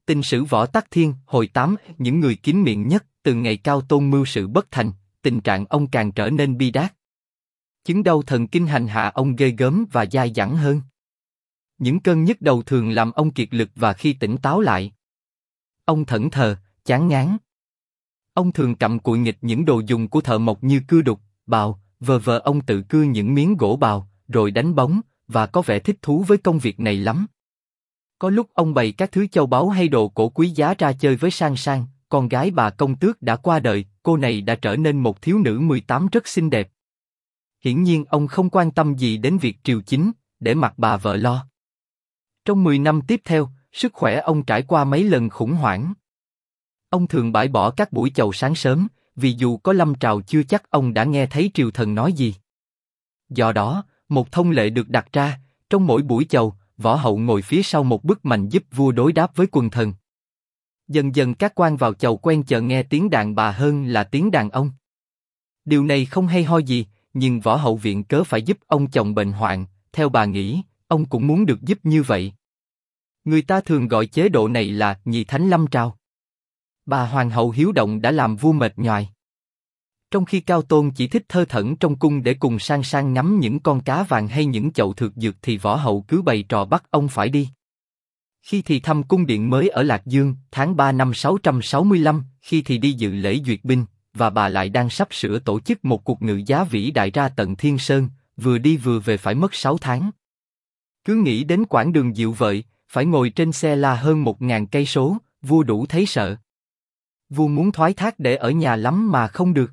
Tình sử Võ Tắc Thiên, hồi 8, những người kín miệng nhất, từ ngày Cao Tôn mưu sự bất thành, tình trạng ông càng trở nên bi đát. Chứng đau thần kinh hành hạ ông ghê gớm và dai dẳng hơn. Những cơn nhức đầu thường làm ông kiệt lực và khi tỉnh táo lại, ông thẫn thờ, chán ngán. Ông thường cặm cụi nghịch những đồ dùng của thợ mộc như cưa đục, bào, vờ ông tự cưa những miếng gỗ bào, rồi đánh bóng, và có vẻ thích thú với công việc này lắm. Có lúc ông bày các thứ châu báu hay đồ cổ quý giá ra chơi với Sang Sang, con gái bà công tước đã qua đời, cô này đã trở nên một thiếu nữ 18 rất xinh đẹp. Hiển nhiên ông không quan tâm gì đến việc triều chính, để mặc bà vợ lo. Trong 10 năm tiếp theo, sức khỏe ông trải qua mấy lần khủng hoảng. Ông thường bãi bỏ các buổi chầu sáng sớm, vì dù có lâm trào chưa chắc ông đã nghe thấy triều thần nói gì. Do đó, một thông lệ được đặt ra, trong mỗi buổi chầu, võ hậu ngồi phía sau một bức mành giúp vua đối đáp với quần thần. Dần dần các quan vào chầu quen chờ nghe tiếng đàn bà hơn là tiếng đàn ông. Điều này không hay ho gì, nhưng võ hậu viện cớ phải giúp ông chồng bệnh hoạn, theo bà nghĩ, ông cũng muốn được giúp như vậy. Người ta thường gọi chế độ này là nhị thánh lâm trào. Bà hoàng hậu hiếu động đã làm vua mệt nhoài. Trong khi Cao Tôn chỉ thích thơ thẩn trong cung để cùng Sang Sang ngắm những con cá vàng hay những chậu thược dược thì võ hậu cứ bày trò bắt ông phải đi. Khi thì thăm cung điện mới ở Lạc Dương, tháng 3 năm 665, khi thì đi dự lễ duyệt binh, và bà lại đang sắp sửa tổ chức một cuộc ngự giá vĩ đại ra tận Thiên Sơn, vừa đi vừa về phải mất 6 tháng. Cứ nghĩ đến quãng đường dịu vợi, phải ngồi trên xe la hơn 1000 cây số, vua đủ thấy sợ. Vua muốn thoái thác để ở nhà lắm mà không được.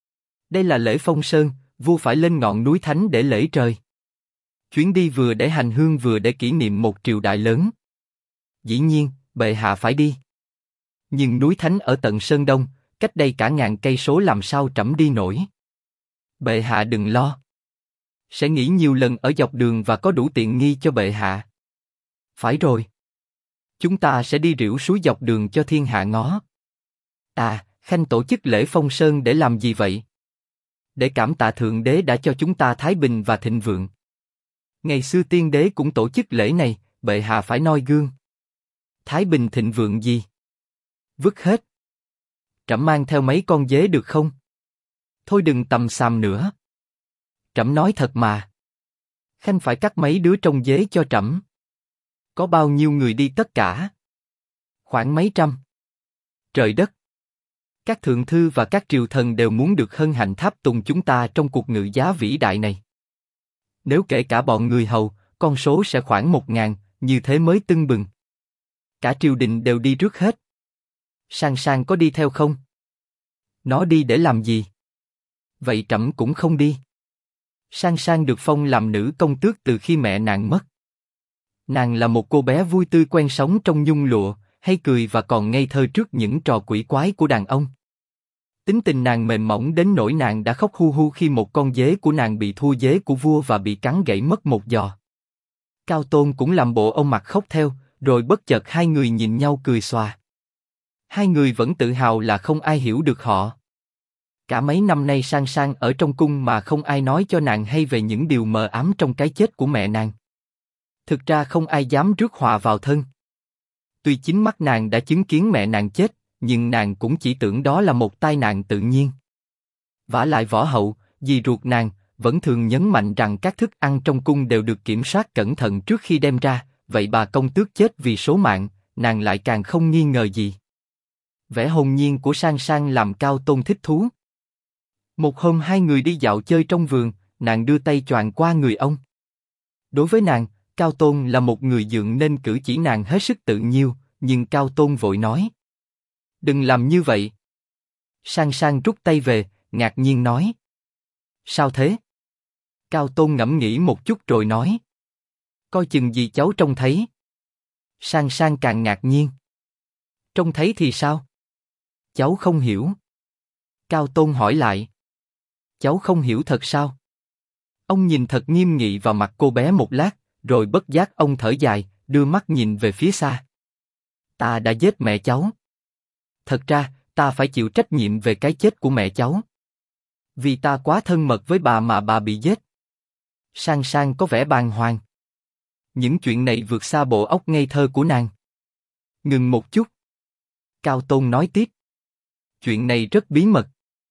Đây là lễ Phong Sơn, vua phải lên ngọn núi Thánh để lễ trời. Chuyến đi vừa để hành hương vừa để kỷ niệm một triều đại lớn. Dĩ nhiên, bệ hạ phải đi. Nhưng núi Thánh ở tận Sơn Đông, cách đây cả ngàn cây số làm sao trẫm đi nổi. Bệ hạ đừng lo. Sẽ nghỉ nhiều lần ở dọc đường và có đủ tiện nghi cho bệ hạ. Phải rồi. Chúng ta sẽ đi rỉu suối dọc đường cho thiên hạ ngó. À, Khanh tổ chức lễ Phong Sơn để làm gì vậy? Để cảm tạ Thượng Đế đã cho chúng ta thái bình và thịnh vượng. Ngày xưa tiên đế cũng tổ chức lễ này, bệ hạ phải noi gương. Thái bình thịnh vượng gì? Vứt hết. Trẫm mang theo mấy con dế được không? Thôi đừng tầm xàm nữa. Trẫm nói thật mà. Khanh phải cắt mấy đứa trong dế cho trẫm. Có bao nhiêu người đi tất cả? Khoảng mấy trăm. Trời đất! Các thượng thư và các triều thần đều muốn được hân hạnh tháp tùng chúng ta trong cuộc ngự giá vĩ đại này. Nếu kể cả bọn người hầu, con số sẽ khoảng 1000, như thế mới tưng bừng. Cả triều đình đều đi rước hết. Sang Sang có đi theo không? Nó đi để làm gì? Vậy trẫm cũng không đi. Sang Sang được phong làm nữ công tước từ khi mẹ nàng mất. Nàng là một cô bé vui tươi quen sống trong nhung lụa, hay cười và còn ngây thơ trước những trò quỷ quái của đàn ông. Tính tình nàng mềm mỏng đến nỗi nàng đã khóc hu hu khi một con dế của nàng bị thua dế của vua và bị cắn gãy mất một giò. Cao Tôn cũng làm bộ ông mặt khóc theo, rồi bất chợt hai người nhìn nhau cười xòa. Hai người vẫn tự hào là không ai hiểu được họ. Cả mấy năm nay Sang Sang ở trong cung mà không ai nói cho nàng hay về những điều mờ ám trong cái chết của mẹ nàng. Thực ra không ai dám rước họa vào thân. Tuy chính mắt nàng đã chứng kiến mẹ nàng chết, nhưng nàng cũng chỉ tưởng đó là một tai nạn tự nhiên. Vả lại võ hậu, dì ruột nàng, vẫn thường nhấn mạnh rằng các thức ăn trong cung đều được kiểm soát cẩn thận trước khi đem ra, vậy bà công tước chết vì số mạng, nàng lại càng không nghi ngờ gì. Vẻ hồn nhiên của Sang Sang làm Cao Tôn thích thú. Một hôm hai người đi dạo chơi trong vườn, nàng đưa tay choàng qua người ông. Đối với nàng, Cao Tôn là một người dượng nên cử chỉ nàng hết sức tự nhiêu, nhưng Cao Tôn vội nói: đừng làm như vậy. Sang Sang rút tay về, ngạc nhiên nói: sao thế? Cao Tôn ngẫm nghĩ một chút rồi nói: coi chừng gì cháu trông thấy. Sang Sang càng ngạc nhiên: trông thấy thì sao? Cháu không hiểu. Cao Tôn hỏi lại: cháu không hiểu thật sao? Ông nhìn thật nghiêm nghị vào mặt cô bé một lát, rồi bất giác ông thở dài, đưa mắt nhìn về phía xa. Ta đã giết mẹ cháu. Thật ra, ta phải chịu trách nhiệm về cái chết của mẹ cháu. Vì ta quá thân mật với bà mà bà bị giết. Sang Sang có vẻ bàng hoàng. Những chuyện này vượt xa bộ óc ngây thơ của nàng. Ngừng một chút. Cao Tôn nói tiếp. Chuyện này rất bí mật.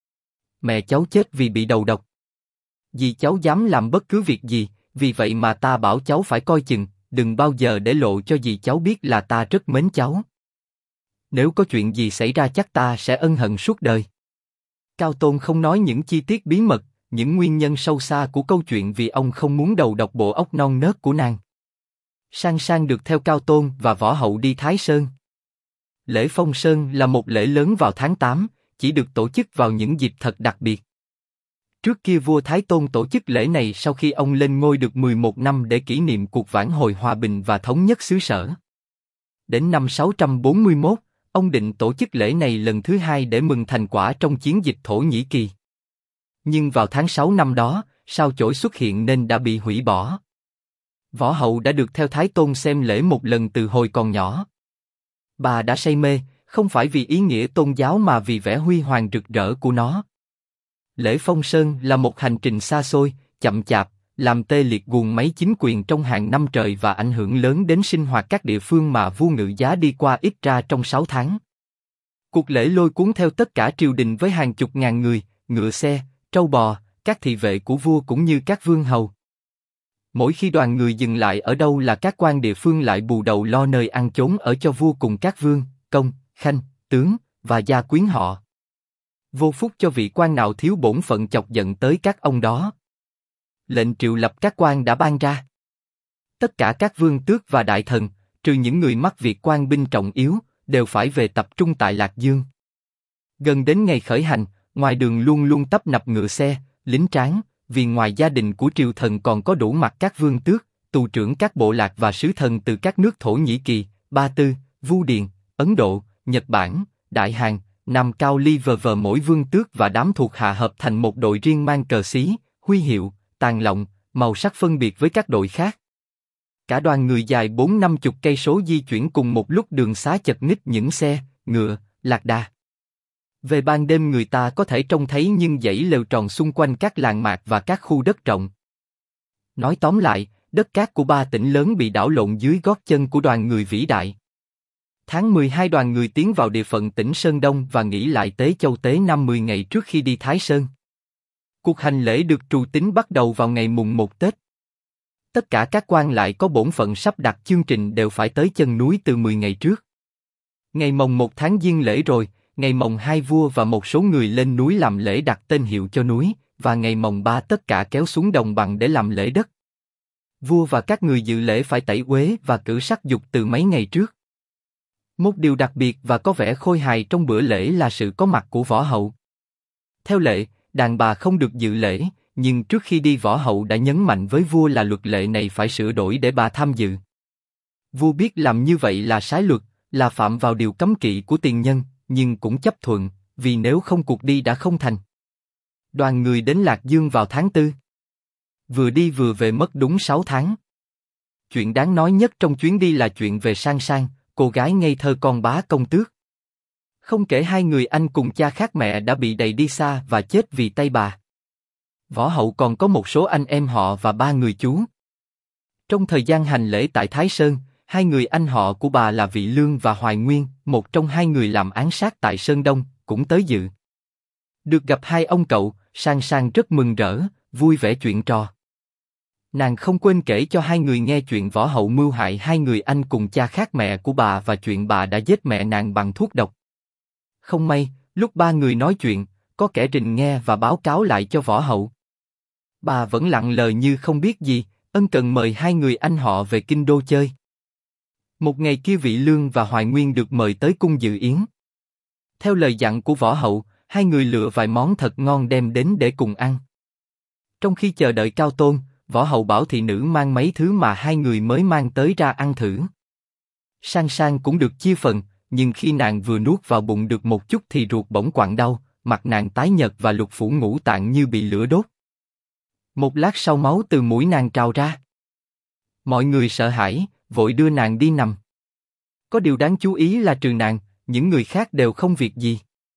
Mẹ cháu chết vì bị đầu độc. Dì cháu dám làm bất cứ việc gì, vì vậy mà ta bảo cháu phải coi chừng, đừng bao giờ để lộ cho dì cháu biết là ta rất mến cháu. Nếu có chuyện gì xảy ra chắc ta sẽ ân hận suốt đời. Cao Tôn không nói những chi tiết bí mật, những nguyên nhân sâu xa của câu chuyện vì ông không muốn đầu độc bộ óc non nớt của nàng. Sang Sang được theo Cao Tôn và Võ Hậu đi Thái Sơn. Lễ Phong Sơn là một lễ lớn vào tháng 8, chỉ được tổ chức vào những dịp thật đặc biệt. Trước kia vua Thái Tôn tổ chức lễ này sau khi ông lên ngôi được 11 năm để kỷ niệm cuộc vãn hồi hòa bình và thống nhất xứ sở. Đến năm 641, ông định tổ chức lễ này lần thứ hai để mừng thành quả trong chiến dịch Thổ Nhĩ Kỳ. Nhưng vào tháng 6 năm đó, sao chổi xuất hiện nên đã bị hủy bỏ. Võ Hậu đã được theo Thái Tôn xem lễ một lần từ hồi còn nhỏ. Bà đã say mê, không phải vì ý nghĩa tôn giáo mà vì vẻ huy hoàng rực rỡ của nó. Lễ Phong Sơn là một hành trình xa xôi, chậm chạp, làm tê liệt guồng máy chính quyền trong hàng năm trời và ảnh hưởng lớn đến sinh hoạt các địa phương mà vua Ngự Giá đi qua ít ra trong 6 tháng. Cuộc lễ lôi cuốn theo tất cả triều đình với hàng chục ngàn người, ngựa xe, trâu bò, các thị vệ của vua cũng như các vương hầu. Mỗi khi đoàn người dừng lại ở đâu là các quan địa phương lại bù đầu lo nơi ăn chốn ở cho vua cùng các vương, công, khanh, tướng và gia quyến họ. Vô phúc cho vị quan nào thiếu bổn phận chọc giận tới các ông đó. Lệnh triệu lập các quan đã ban ra. Tất cả các vương tước và đại thần, trừ những người mắc việc quan binh trọng yếu, đều phải về tập trung tại Lạc Dương. Gần đến ngày khởi hành, ngoài đường luôn luôn tấp nập ngựa xe, lính tráng, vì ngoài gia đình của triều thần còn có đủ mặt các vương tước, tù trưởng các bộ lạc và sứ thần từ các nước Thổ Nhĩ Kỳ, Ba Tư, Vu Điền, Ấn Độ, Nhật Bản, Đại Hàn, Nam Cao Ly vờ mỗi vương tước và đám thuộc hạ hợp thành một đội riêng mang cờ xí, huy hiệu, tàn lọng, màu sắc phân biệt với các đội khác. Cả đoàn người dài 40-50 cây số di chuyển cùng một lúc đường xá chật ních những xe, ngựa, lạc đà. Về ban đêm người ta có thể trông thấy những dãy lều tròn xung quanh các làng mạc và các khu đất rộng. Nói tóm lại, đất cát của ba tỉnh lớn bị đảo lộn dưới gót chân của đoàn người vĩ đại. Tháng 12 đoàn người tiến vào địa phận tỉnh Sơn Đông và nghỉ lại Tế Châu Tế Nam 10 ngày trước khi đi Thái Sơn. Cuộc hành lễ được trù tính bắt đầu vào ngày mùng 1 Tết. Tất cả các quan lại có bổn phận sắp đặt chương trình đều phải tới chân núi từ 10 ngày trước. Ngày mồng 1 tháng Giêng lễ rồi, ngày mồng 2 vua và một số người lên núi làm lễ đặt tên hiệu cho núi, và ngày mồng 3 tất cả kéo xuống đồng bằng để làm lễ đất. Vua và các người dự lễ phải tẩy uế và cử sắc dục từ mấy ngày trước. Một điều đặc biệt và có vẻ khôi hài trong bữa lễ là sự có mặt của Võ Hậu. Theo lệ, đàn bà không được dự lễ, nhưng trước khi đi Võ Hậu đã nhấn mạnh với vua là luật lệ này phải sửa đổi để bà tham dự. Vua biết làm như vậy là trái luật, là phạm vào điều cấm kỵ của tiền nhân, nhưng cũng chấp thuận, vì nếu không cuộc đi đã không thành. Đoàn người đến Lạc Dương vào tháng 4. Vừa đi vừa về mất đúng 6 tháng. Chuyện đáng nói nhất trong chuyến đi là chuyện về Sang Sang, cô gái ngây thơ con bá công tước. Không kể hai người anh cùng cha khác mẹ đã bị đày đi xa và chết vì tay bà. Võ Hậu còn có một số anh em họ và 3 người chú. Trong thời gian hành lễ tại Thái Sơn, hai người anh họ của bà là Vị Lương và Hoài Nguyên, một trong hai người làm án sát tại Sơn Đông, cũng tới dự. Được gặp hai ông cậu, Sang Sang rất mừng rỡ, vui vẻ chuyện trò. Nàng không quên kể cho hai người nghe chuyện Võ Hậu mưu hại hai người anh cùng cha khác mẹ của bà và chuyện bà đã giết mẹ nàng bằng thuốc độc. Không may, lúc ba người nói chuyện, có kẻ rình nghe và báo cáo lại cho Võ Hậu. Bà vẫn lặng lờ như không biết gì, ân cần mời hai người anh họ về kinh đô chơi. Một ngày kia Vị Lương và Hoài Nguyên được mời tới cung dự yến. Theo lời dặn của Võ Hậu, hai người lựa vài món thật ngon đem đến để cùng ăn. Trong khi chờ đợi Cao Tôn, Võ Hậu bảo thị nữ mang mấy thứ mà hai người mới mang tới ra ăn thử. Sang Sang cũng được chia phần, nhưng khi nàng vừa nuốt vào bụng được một chút thì ruột bỗng quặn đau, mặt nàng tái nhợt và lục phủ ngũ tạng như bị lửa đốt. Một lát sau máu từ mũi nàng trào ra. Mọi người sợ hãi, vội đưa nàng đi nằm. Có điều đáng chú ý là trừ nàng, những người khác đều không việc gì.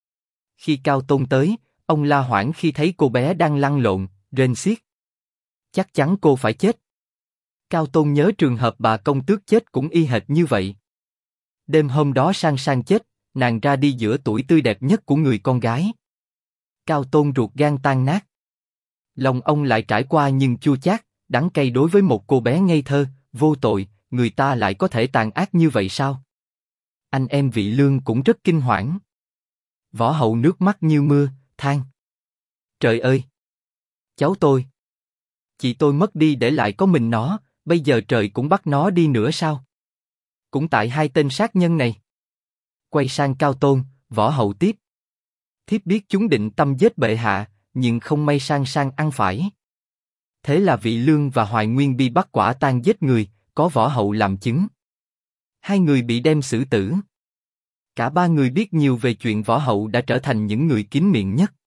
Khi Cao Tôn tới, ông la hoảng khi thấy cô bé đang lăn lộn, rên xiết. Chắc chắn cô phải chết. Cao Tôn nhớ trường hợp bà công tước chết cũng y hệt như vậy. Đêm hôm đó Sang Sang chết, nàng ra đi giữa tuổi tươi đẹp nhất của người con gái. Cao Tôn ruột gan tan nát. Lòng ông lại trải qua nhưng chua chát, đắng cay đối với một cô bé ngây thơ, vô tội, người ta lại có thể tàn ác như vậy sao? Anh em Vị Lương cũng rất kinh hoảng. Võ Hậu nước mắt như mưa, than: Trời ơi! Cháu tôi! Chị tôi mất đi để lại có mình nó, bây giờ trời cũng bắt nó đi nữa sao? Cũng tại hai tên sát nhân này. Quay sang Cao Tôn, Võ Hậu tiếp: Thiếp biết chúng định tâm giết bệ hạ, nhưng không may Sang Sang ăn phải. Thế là Vị Lương và Hoài Nguyên bị bắt quả tang giết người, có Võ Hậu làm chứng. Hai người bị đem xử tử. Cả ba người biết nhiều về chuyện Võ Hậu đã trở thành những người kín miệng nhất.